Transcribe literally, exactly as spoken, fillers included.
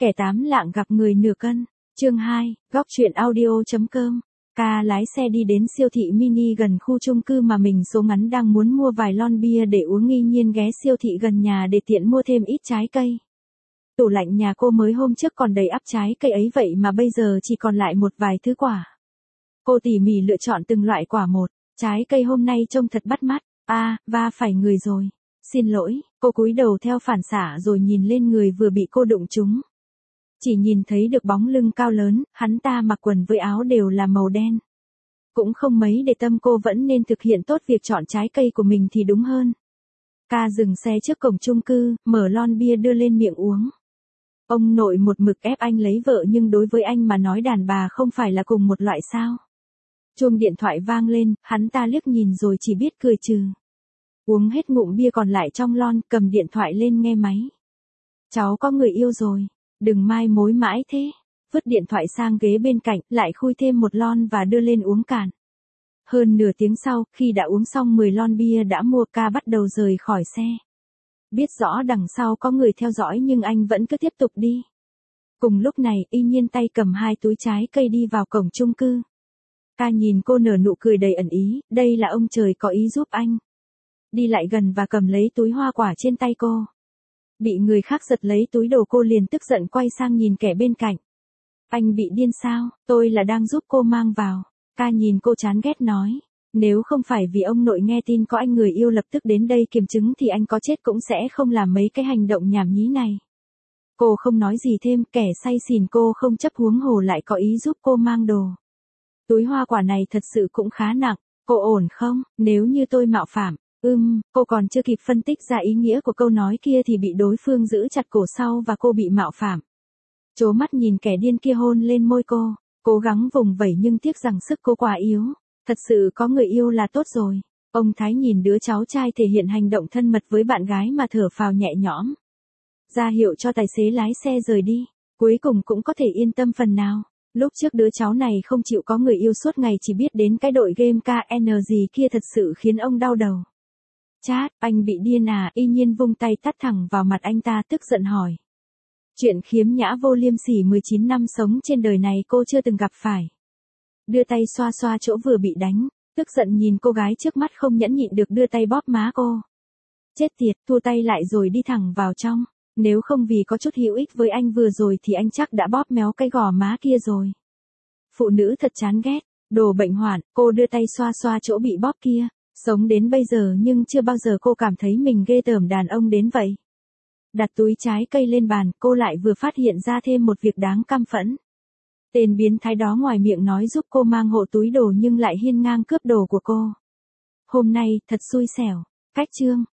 Kẻ tám lạng gặp người nửa cân. Chương hai, góc truyện audio.com. Ca lái xe đi đến siêu thị mini gần khu chung cư mà mình số ngắn đang muốn mua vài lon bia để uống, nghi nhiên ghé siêu thị gần nhà để tiện mua thêm ít trái cây. Tủ lạnh nhà cô mới hôm trước còn đầy ắp trái cây ấy vậy mà bây giờ chỉ còn lại một vài thứ quả. Cô tỉ mỉ lựa chọn từng loại quả một. Trái cây hôm nay trông thật bắt mắt. À, va phải người rồi. Xin lỗi, cô cúi đầu theo phản xạ rồi nhìn lên người vừa bị cô đụng trúng. Chỉ nhìn thấy được bóng lưng cao lớn, hắn ta mặc quần với áo đều là màu đen. Cũng không mấy để tâm, cô vẫn nên thực hiện tốt việc chọn trái cây của mình thì đúng hơn. Ca dừng xe trước cổng chung cư, mở lon bia đưa lên miệng uống. Ông nội một mực ép anh lấy vợ nhưng đối với anh mà nói đàn bà không phải là cùng một loại sao. Chuông điện thoại vang lên, hắn ta liếc nhìn rồi chỉ biết cười trừ. Uống hết ngụm bia còn lại trong lon, cầm điện thoại lên nghe máy. Cháu có người yêu rồi, đừng mai mối mãi thế. Vứt điện thoại sang ghế bên cạnh, lại khui thêm một lon và đưa lên uống cạn. Hơn nửa tiếng sau, khi đã uống xong mười lon bia đã mua, Ca bắt đầu rời khỏi xe. Biết rõ đằng sau có người theo dõi nhưng anh vẫn cứ tiếp tục đi. Cùng lúc này, y nhiên tay cầm hai túi trái cây đi vào cổng chung cư. Ca nhìn cô nở nụ cười đầy ẩn ý, đây là ông trời có ý giúp anh. Đi lại gần và cầm lấy túi hoa quả trên tay cô. Bị người khác giật lấy túi đồ, cô liền tức giận quay sang nhìn kẻ bên cạnh. Anh bị điên sao, tôi là đang giúp cô mang vào. Ca nhìn cô chán ghét nói. Nếu không phải vì ông nội nghe tin có anh người yêu lập tức đến đây kiểm chứng thì anh có chết cũng sẽ không làm mấy cái hành động nhảm nhí này. Cô không nói gì thêm, kẻ say xỉn cô không chấp, huống hồ lại có ý giúp cô mang đồ. Túi hoa quả này thật sự cũng khá nặng, cô ổn không, nếu như tôi mạo phạm. Ừm, cô còn chưa kịp phân tích ra ý nghĩa của câu nói kia thì bị đối phương giữ chặt cổ sau và cô bị mạo phạm. Chố mắt nhìn kẻ điên kia hôn lên môi cô, cố gắng vùng vẫy nhưng tiếc rằng sức cô quá yếu. Thật sự có người yêu là tốt rồi. Ông Thái nhìn đứa cháu trai thể hiện hành động thân mật với bạn gái mà thở phào nhẹ nhõm. Ra hiệu cho tài xế lái xe rời đi. Cuối cùng cũng có thể yên tâm phần nào. Lúc trước đứa cháu này không chịu có người yêu, suốt ngày chỉ biết đến cái đội game ca en gì kia, thật sự khiến ông đau đầu. Chát, anh bị điên à? Y nhiên vung tay tát thẳng vào mặt anh ta, tức giận hỏi. Chuyện khiếm nhã vô liêm sỉ mười chín năm sống trên đời này cô chưa từng gặp phải. Đưa tay xoa xoa chỗ vừa bị đánh, tức giận nhìn cô gái trước mắt không nhẫn nhịn được đưa tay bóp má cô. Chết tiệt, thua tay lại rồi đi thẳng vào trong. Nếu không vì có chút hữu ích với anh vừa rồi thì anh chắc đã bóp méo cái gò má kia rồi. Phụ nữ thật chán ghét, đồ bệnh hoạn. Cô đưa tay xoa xoa chỗ bị bóp kia. Sống đến bây giờ nhưng chưa bao giờ cô cảm thấy mình ghê tởm đàn ông đến vậy. Đặt túi trái cây lên bàn, cô lại vừa phát hiện ra thêm một việc đáng căm phẫn. Tên biến thái đó ngoài miệng nói giúp cô mang hộ túi đồ nhưng lại hiên ngang cướp đồ của cô. Hôm nay, thật xui xẻo. Cách chương.